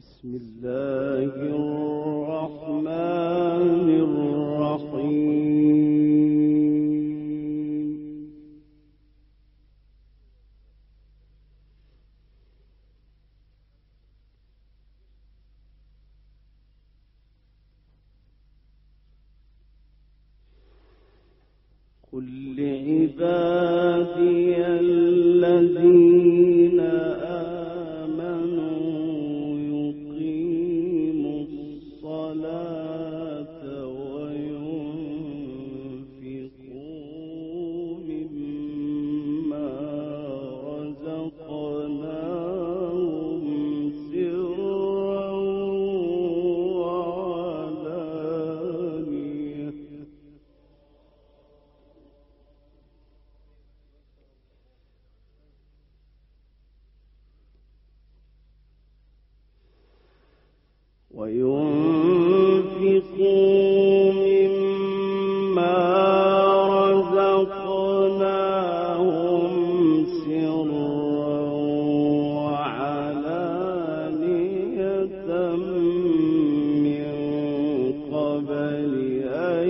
بسم الله الرحمن الرحيم. قل لعبادي الذين آمنوا يقيموا الصلاة وينفقوا مما رزقناهم سرا وعلانية من قبل أن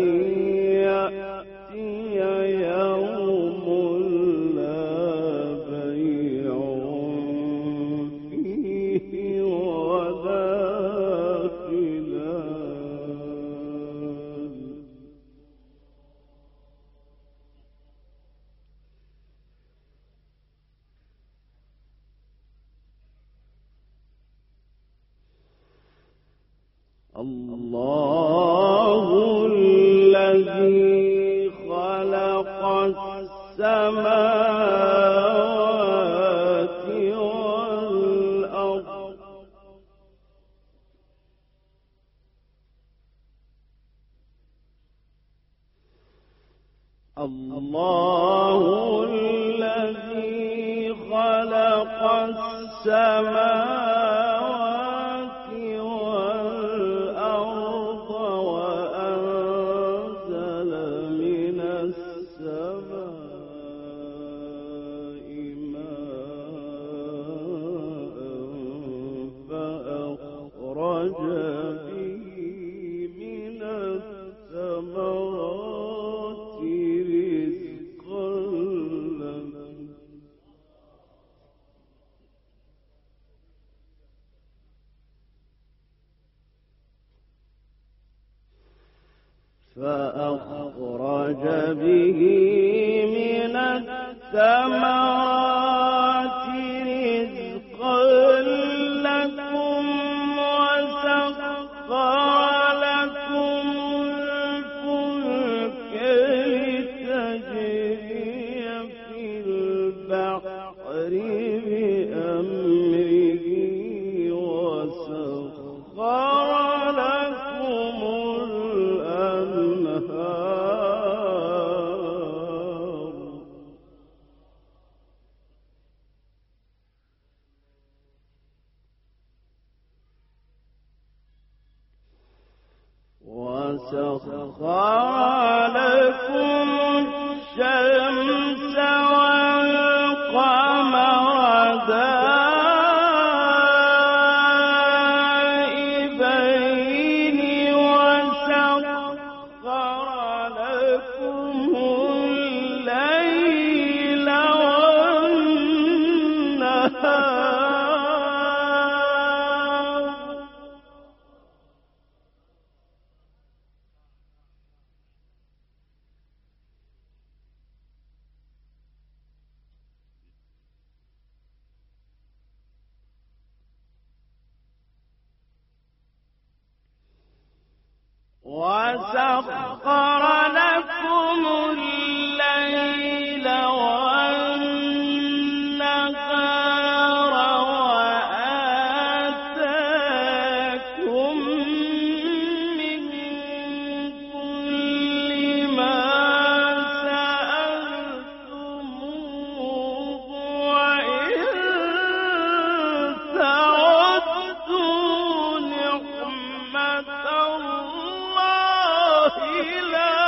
يأتي يوم لا بيع فيه ولا خلال. الله الذي خلق السماوات والأرض الله الذي خلق السماوات والأرض وأنزل من السماء ماء فأخرج به من الثمرات رزقا لكم فأخرج به من الثمرات رزقا لكم وسخر لكم الفلك لتجري في البحر بأمره وسخر لكم الأنهار وسخر لكم الشمس والقمر دائبين وسخر لكم الليل والنهار وسخر لكم الليل والنهار وآتاكم من كل ما سألتموه وإن تعدوا نعمة الله لا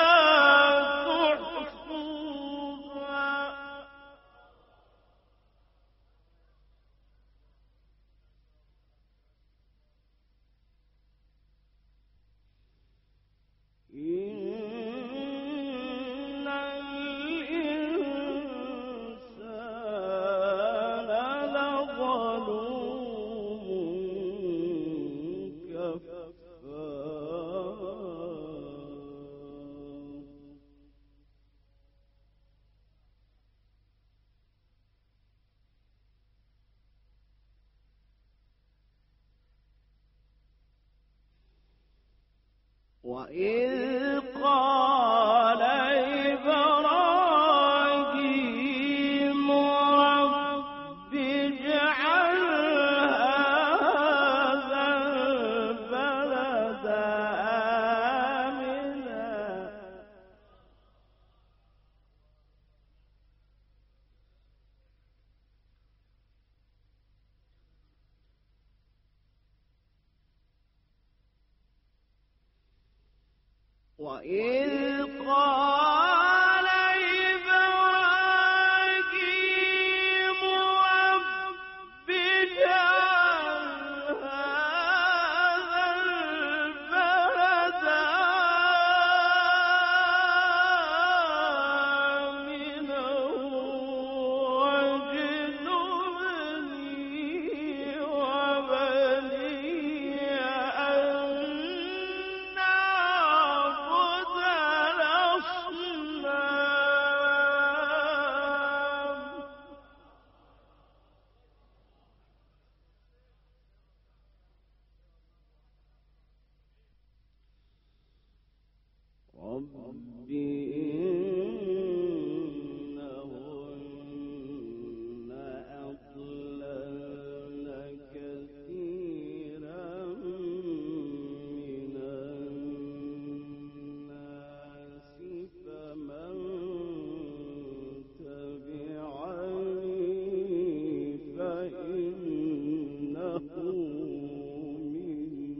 ظلوم كفار وإذ قال إبراهيم رب اجعل هذا البلد آمنا وإذ قال إبراهيم رب اجعل هذا البلد آمنا واجنبني وبني أن نعبد الأصنام رب إنهن أضللن كثيرا من الناس فمن تبعني فإنه مني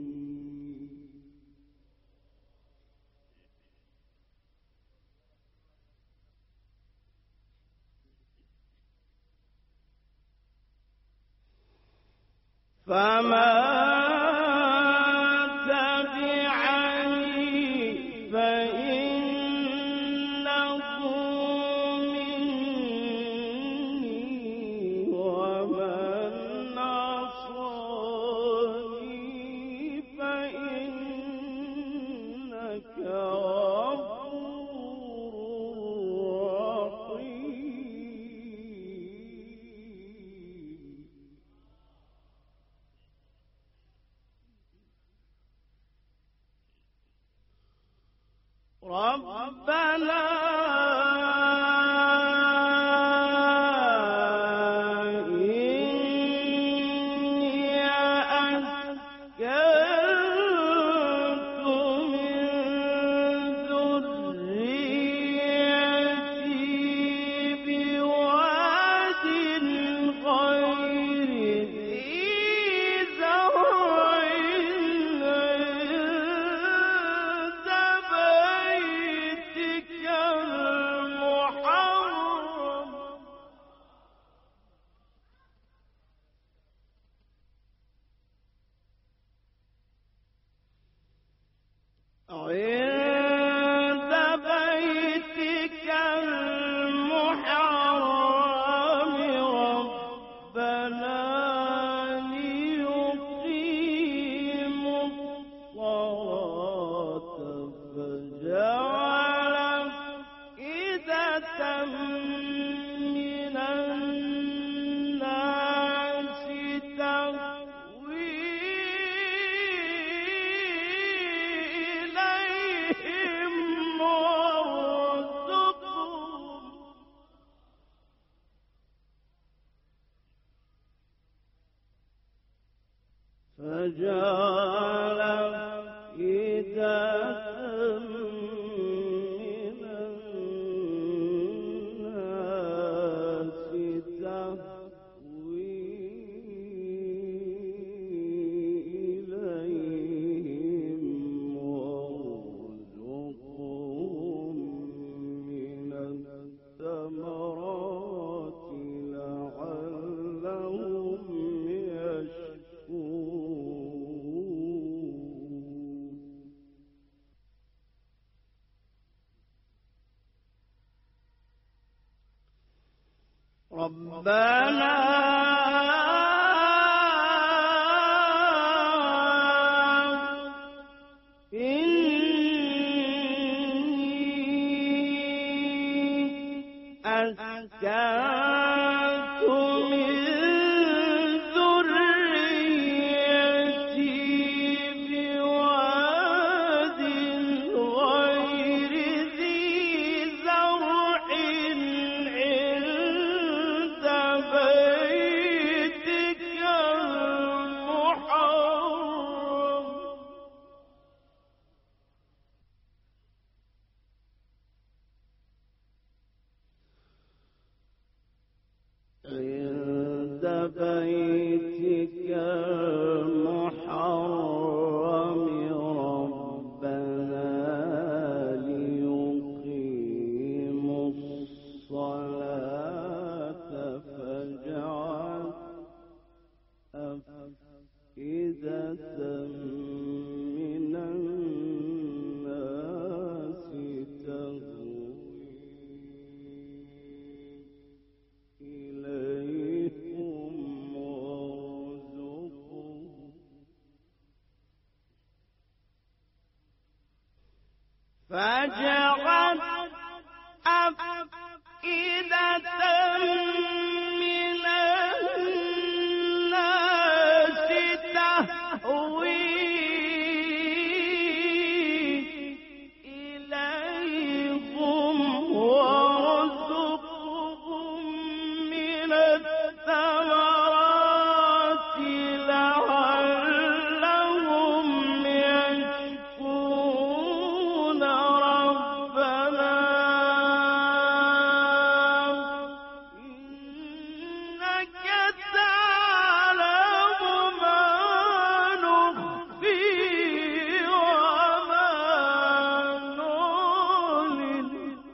فمن تبعني فإنه مني ومن عصاني فإنك غفور رحيم ربنا إني أسكنت من ذريتي بواد غير ذي زرع عند بيتك المحرم عند بيتك المحرم ربنا ليقيموا الصلاة فاجعل أفئدة من الناس تهوي إليهم وارزقهم فجعل أفئدة من الناس تهوي إليهم وارزقهم من الثمرات لعلهم يشكرون ربنا من الناس تهوي إليهم وارزقهم فجعل أفئدة من الناس تهوي إليهم وارزقهم من الثمرات لعلهم يشكرون ربنا إنك تعلم ما نخفي وما نعلن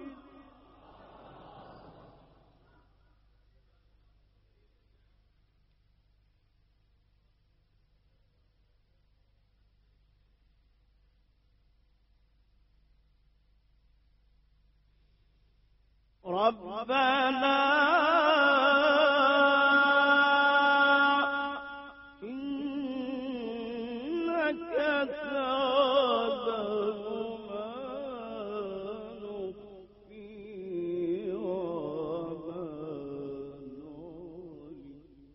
ربنا إنك تعلم ما نخفي وما نعلن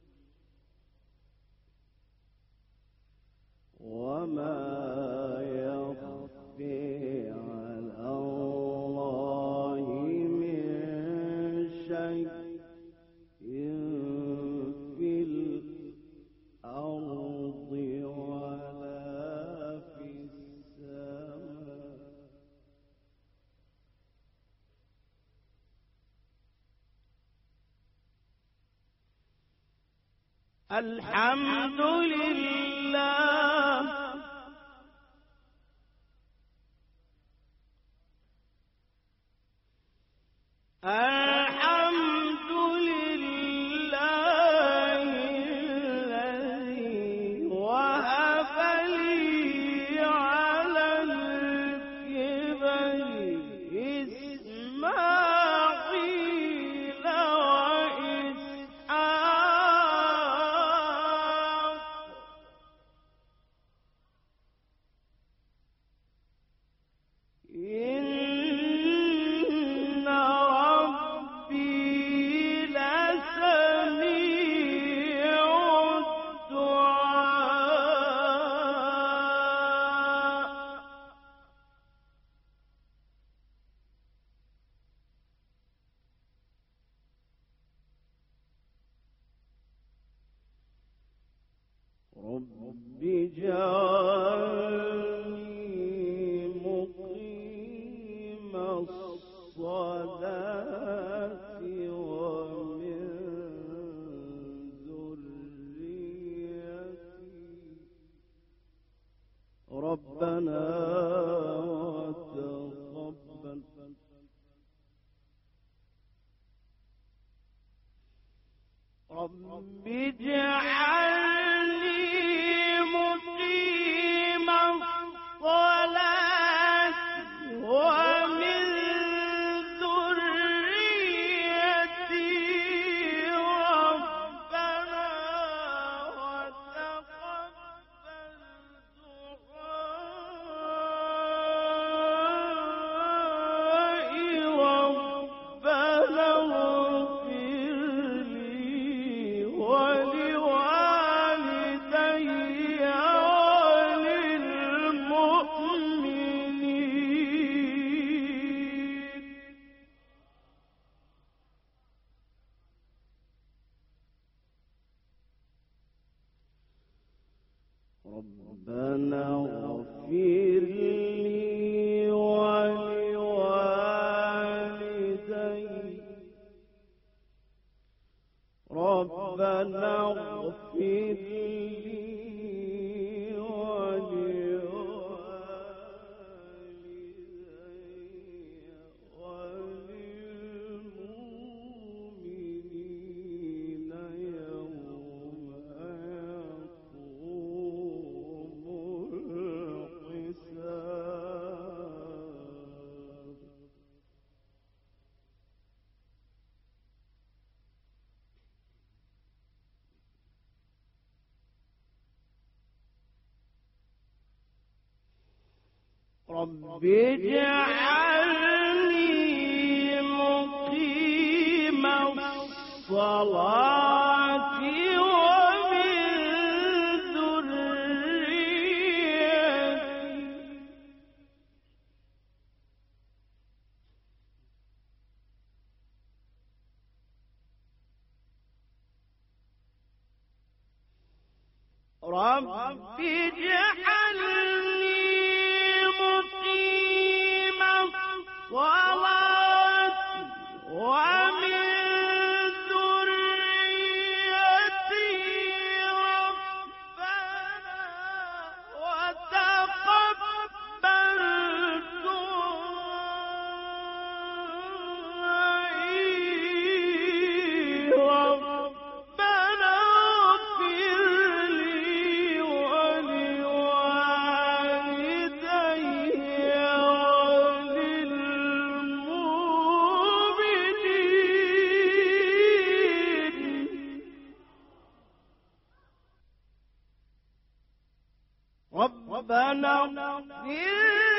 وما يخفي على الله من شيء في الأرض ولا في السماء الحمد لله الحمد لله الذي وهب لي على الكبر إسماعيل وإسحاق إن ربي لسميع الدعاء رب اجعلني مقيم الصلاة ومن ذريتي ربنا وتقبل رب اجعلني مقيم الصلاة ومن ذريتي ربنا وتقبل دعائي ربنا اغفر لي ولوالدي وللمؤمنين ربنا اغفر لي ولوالدي ربنا اغفر لي ولوالدي وللمؤمنين يوم يقوم رب اجعلني مقيم الصلاة ومن ذريتي رب اجعلني مقيم الصلاة ومن ذريتي ربنا وتقبل دعائي ربنا اغفر لي ولوالدي وللمؤمنين ربنا اغفر